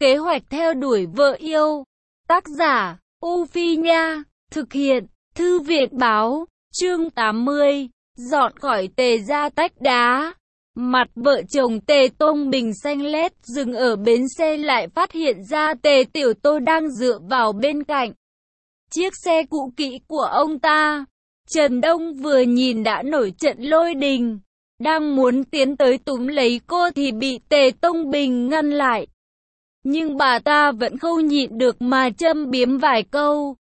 Kế hoạch theo đuổi vợ yêu. Tác giả, U Phi Nha. Thực hiện, Thư viện Báo. Chương 80. Dọn khỏi Tề gia tách đá. Mặt vợ chồng Tề Tông Bình xanh lét, dừng ở bến xe lại phát hiện ra Tề Tiểu Tô đang dựa vào bên cạnh chiếc xe cũ kỹ của ông ta. Trần Đông vừa nhìn đã nổi trận lôi đình, đang muốn tiến tới túm lấy cô thì bị Tề Tông Bình ngăn lại. Nhưng bà ta vẫn không nhịn được mà châm biếm vài câu.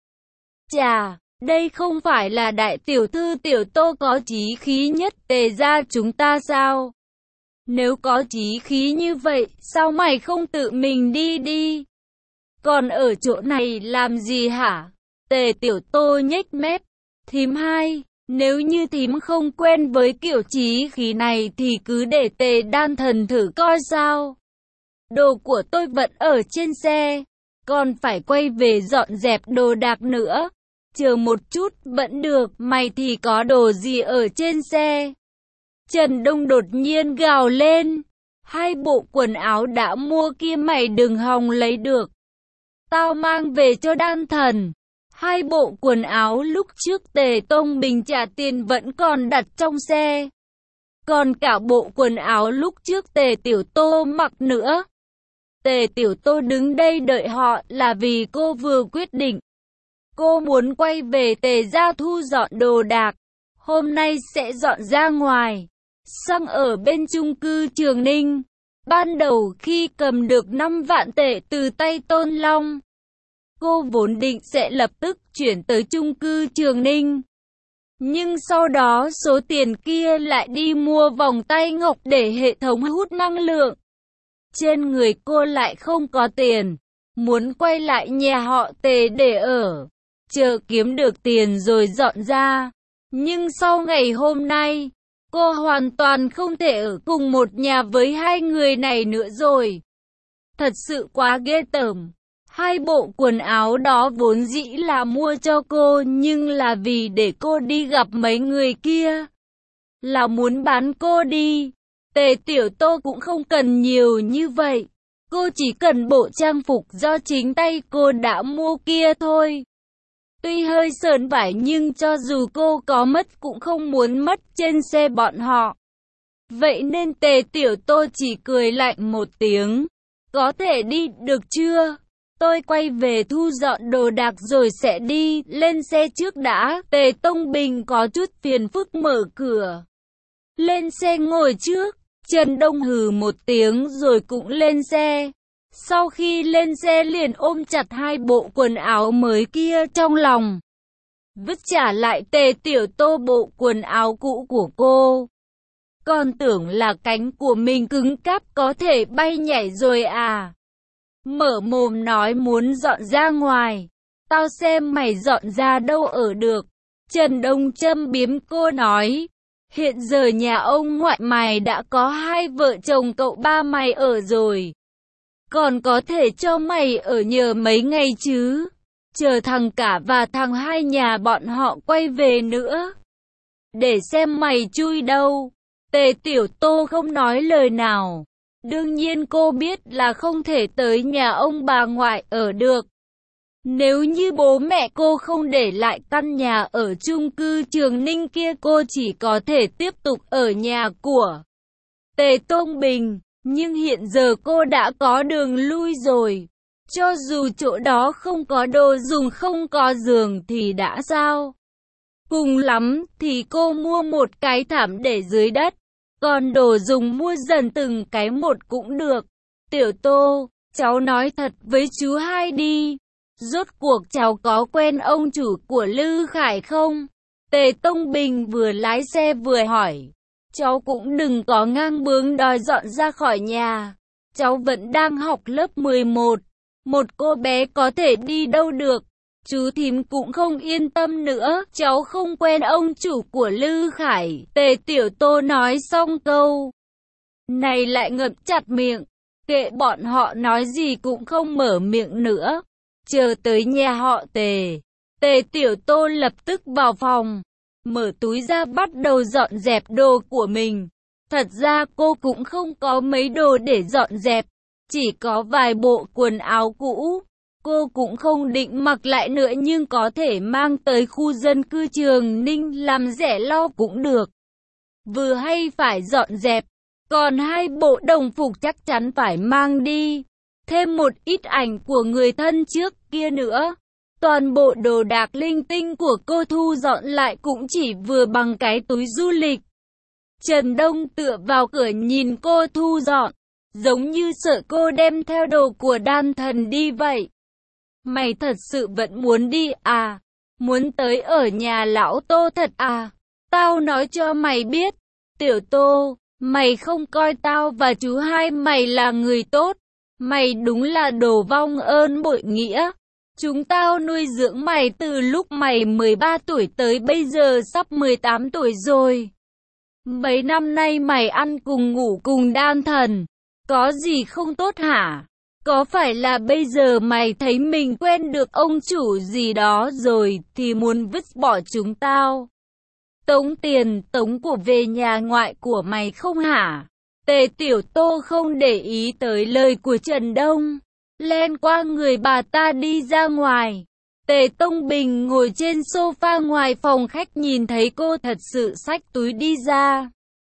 Chà, đây không phải là đại tiểu thư Tiểu Tô có chí khí nhất Tề gia chúng ta sao? Nếu có chí khí như vậy, sao mày không tự mình đi đi? Còn ở chỗ này làm gì hả? Tề Tiểu Tô nhếch mép. Thím hai, nếu như thím không quen với kiểu chí khí này thì cứ để Tề Đan Thần thử coi sao. Đồ của tôi vẫn ở trên xe, còn phải quay về dọn dẹp đồ đạc nữa. Chờ một chút vẫn được, mày thì có đồ gì ở trên xe? Trần Đông đột nhiên gào lên. Hai bộ quần áo đã mua kia mày đừng hòng lấy được. Tao mang về cho Đan Thần. Hai bộ quần áo lúc trước Tề Tông Bình trả tiền vẫn còn đặt trong xe. Còn cả bộ quần áo lúc trước Tề Tiểu Tô mặc nữa. Tề Tiểu Tô đứng đây đợi họ là vì cô vừa quyết định. Cô muốn quay về Tề gia thu dọn đồ đạc. Hôm nay sẽ dọn ra ngoài. Sang ở bên chung cư Trường Ninh. Ban đầu khi cầm được 5 vạn tệ từ tay Tôn Long, cô vốn định sẽ lập tức chuyển tới chung cư Trường Ninh. Nhưng sau đó số tiền kia lại đi mua vòng tay ngọc để hệ thống hút năng lượng. Trên người cô lại không có tiền, muốn quay lại nhà họ Tề để ở, chờ kiếm được tiền rồi dọn ra. Nhưng sau ngày hôm nay, cô hoàn toàn không thể ở cùng một nhà với hai người này nữa rồi. Thật sự quá ghê tởm. Hai bộ quần áo đó vốn dĩ là mua cho cô, nhưng là vì để cô đi gặp mấy người kia, là muốn bán cô đi. Tề Tiểu Tô cũng không cần nhiều như vậy. Cô chỉ cần bộ trang phục do chính tay cô đã mua kia thôi. Tuy hơi sờn vải nhưng cho dù cô có mất cũng không muốn mất trên xe bọn họ. Vậy nên Tề Tiểu Tô chỉ cười lạnh một tiếng. Có thể đi được chưa? Tôi quay về thu dọn đồ đạc rồi sẽ đi, lên xe trước đã. Tề Tông Bình có chút phiền phức mở cửa. Lên xe ngồi trước. Trần Đông hừ một tiếng rồi cũng lên xe. Sau khi lên xe liền ôm chặt hai bộ quần áo mới kia trong lòng. Vứt trả lại Tề Tiểu Tô bộ quần áo cũ của cô. Còn tưởng là cánh của mình cứng cáp có thể bay nhảy rồi à? Mở mồm nói muốn dọn ra ngoài. Tao xem mày dọn ra đâu ở được. Trần Đông châm biếm cô nói. Hiện giờ nhà ông ngoại mày đã có hai vợ chồng cậu ba mày ở rồi. Còn có thể cho mày ở nhờ mấy ngày chứ. Chờ thằng cả và thằng hai nhà bọn họ quay về nữa. Để xem mày chui đâu. Tề Tiểu Tô không nói lời nào. Đương nhiên cô biết là không thể tới nhà ông bà ngoại ở được. Nếu như bố mẹ cô không để lại căn nhà ở chung cư Trường Ninh kia, cô chỉ có thể tiếp tục ở nhà của Tề Tông Bình. Nhưng hiện giờ cô đã có đường lui rồi. Cho dù chỗ đó không có đồ dùng, không có giường thì đã sao? Cùng lắm thì cô mua một cái thảm để dưới đất. Còn đồ dùng mua dần từng cái một cũng được. Tiểu Tô, cháu nói thật với chú hai đi. Rốt cuộc cháu có quen ông chủ của Lư Khải không? Tề Tông Bình vừa lái xe vừa hỏi. Cháu cũng đừng có ngang bướng đòi dọn ra khỏi nhà. Cháu vẫn đang học lớp 11. Một cô bé có thể đi đâu được. Chú thím cũng không yên tâm nữa. Cháu không quen ông chủ của Lư Khải. Tề Tiểu Tô nói xong câu này lại ngậm chặt miệng. Kệ bọn họ nói gì cũng không mở miệng nữa. Chờ tới nhà họ Tề. Tề Tiểu Tô lập tức vào phòng. Mở túi ra bắt đầu dọn dẹp đồ của mình. Thật ra cô cũng không có mấy đồ để dọn dẹp. chỉ có vài bộ quần áo cũ. Cô cũng không định mặc lại nữa nhưng có thể mang tới khu dân cư Trường Ninh làm rẻ lau cũng được. Vừa hay phải dọn dẹp, còn hai bộ đồng phục chắc chắn phải mang đi. Thêm một ít ảnh của người thân trước kia nữa. Toàn bộ đồ đạc linh tinh của cô thu dọn lại cũng chỉ vừa bằng cái túi du lịch. Trần Đông tựa vào cửa nhìn cô thu dọn, giống như sợ cô đem theo đồ của đan thần đi vậy. Mày thật sự vẫn muốn đi à? Muốn tới ở nhà lão Tô thật à? Tao nói cho mày biết, Tiểu Tô, mày không coi tao và chú hai mày là người tốt. Mày đúng là đồ vong ơn bội nghĩa. Chúng tao nuôi dưỡng mày từ lúc mày 13 tuổi tới bây giờ sắp 18 tuổi rồi. Mấy năm nay mày ăn cùng ngủ cùng đan thần, có gì không tốt hả? Có phải là bây giờ mày thấy mình quen được ông chủ gì đó rồi thì muốn vứt bỏ chúng tao? Tống tiền tống của về nhà ngoại của mày không hả? Tề Tiểu Tô không để ý tới lời của Trần Đông, len qua người bà ta đi ra ngoài. Tề Tông Bình ngồi trên sofa ngoài phòng khách nhìn thấy cô thật sự xách túi đi ra.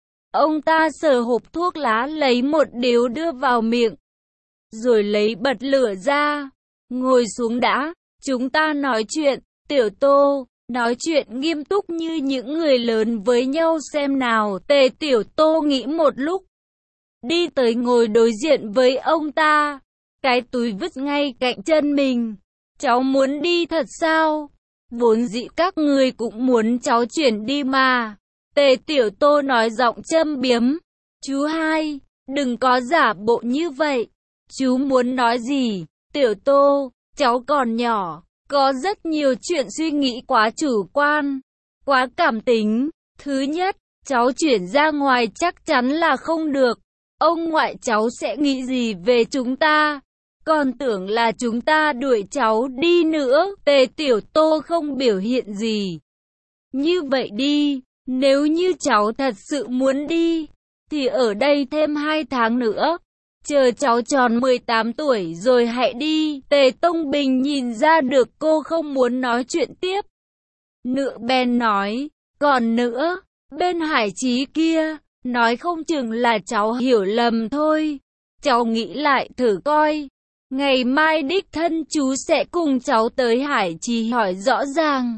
Ông ta sờ hộp thuốc lá lấy một điếu đưa vào miệng, rồi lấy bật lửa ra. Ngồi xuống đã, chúng ta nói chuyện. Tiểu Tô, nói chuyện nghiêm túc như những người lớn với nhau xem nào. Tề Tiểu Tô nghĩ một lúc, đi tới ngồi đối diện với ông ta, cái túi vứt ngay cạnh chân mình. Cháu muốn đi thật sao? Vốn dĩ các người cũng muốn cháu chuyển đi mà. Tề Tiểu Tô nói giọng châm biếm. Chú hai, đừng có giả bộ như vậy. Chú muốn nói gì? Tiểu Tô, cháu còn nhỏ, có rất nhiều chuyện suy nghĩ quá chủ quan, quá cảm tính. Thứ nhất, cháu chuyển ra ngoài chắc chắn là không được. Ông ngoại cháu sẽ nghĩ gì về chúng ta? Còn tưởng là chúng ta đuổi cháu đi nữa. Tề Tiểu Tô không biểu hiện gì. Như vậy đi, nếu như cháu thật sự muốn đi, thì ở đây thêm 2 tháng nữa. Chờ cháu tròn 18 tuổi rồi hãy đi. Tề Tông Bình nhìn ra được cô không muốn nói chuyện tiếp. Nữa bèn nói, còn nữa, bên Hải Chí kia, nói không chừng là cháu hiểu lầm thôi. Cháu nghĩ lại thử coi. Ngày mai đích thân chú sẽ cùng cháu tới Hải Chí hỏi rõ ràng.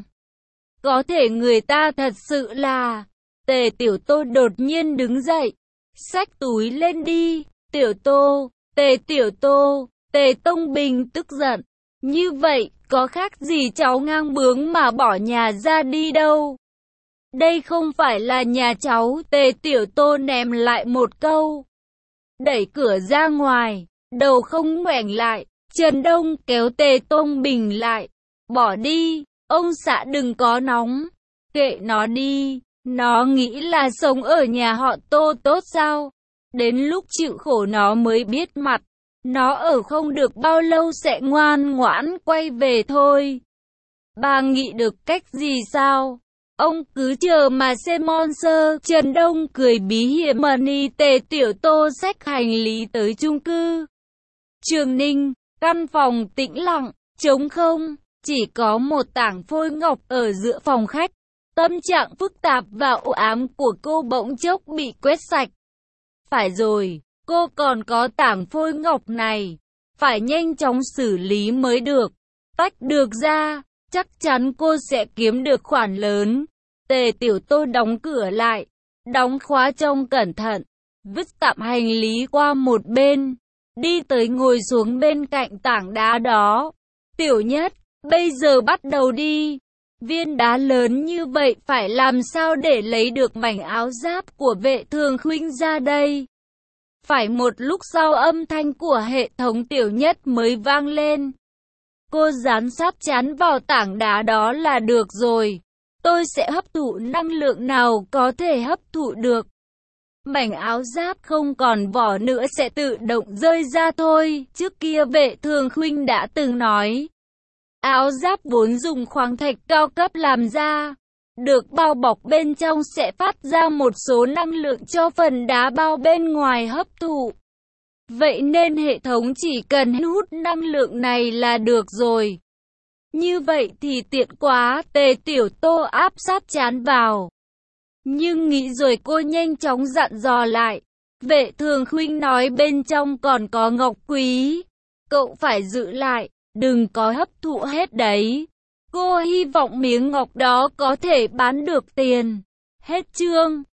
Có thể người ta thật sự là... Tề Tiểu Tô đột nhiên đứng dậy, xách túi lên đi. Tiểu Tô, Tề Tiểu Tô, Tề Tông Bình tức giận. Như vậy, có khác gì cháu ngang bướng mà bỏ nhà ra đi đâu. Đây không phải là nhà cháu. Tề Tiểu Tô ném lại một câu, đẩy cửa ra ngoài, đầu không ngoảnh lại. Trần Đông kéo Tề Tông Bình lại. Bỏ đi, ông xã đừng có nóng. Kệ nó đi, nó nghĩ là sống ở nhà họ Tô tốt sao? Đến lúc chịu khổ nó mới biết mặt. Nó ở không được bao lâu sẽ ngoan ngoãn quay về thôi. Bà nghĩ được cách gì sao? Ông cứ chờ mà xem monster. Trần Đông cười bí hiểm mani. Tề Tiểu Tô xách hành lý tới chung cư Trường Ninh. Căn phòng tĩnh lặng, trống không, chỉ có một tảng phôi ngọc ở giữa phòng khách. Tâm trạng phức tạp và u ám của cô bỗng chốc bị quét sạch. Phải rồi, cô còn có tảng phôi ngọc này, phải nhanh chóng xử lý mới được. Tách được ra, chắc chắn cô sẽ kiếm được khoản lớn. Tề Tiểu Tô đóng cửa lại, đóng khóa trong cẩn thận, vứt tạm hành lý qua một bên, đi tới ngồi xuống bên cạnh tảng đá đó. Tiểu Nhất, bây giờ bắt đầu đi. Viên đá lớn như vậy phải làm sao để lấy được mảnh áo giáp của Vệ Thường Khuynh ra đây? Phải một lúc sau âm thanh của hệ thống Tiểu Nhất mới vang lên. Cô dán sát chán vào tảng đá đó là được rồi. Tôi sẽ hấp thụ năng lượng nào có thể hấp thụ được. Mảnh áo giáp không còn vỏ nữa sẽ tự động rơi ra thôi. Trước kia Vệ Thường Khuynh đã từng nói, áo giáp vốn dùng khoáng thạch cao cấp làm ra, được bao bọc bên trong sẽ phát ra một số năng lượng cho phần đá bao bên ngoài hấp thụ. Vậy nên hệ thống chỉ cần hút năng lượng này là được rồi. Như vậy thì tiện quá, Tề Tiểu Tô áp sát trán vào. Nhưng nghĩ rồi cô nhanh chóng dặn dò lại. Vệ Thường Khuynh nói bên trong còn có ngọc quý. Cậu phải giữ lại, đừng có hấp thụ hết đấy. Cô hy vọng miếng ngọc đó có thể bán được tiền. Hết chương.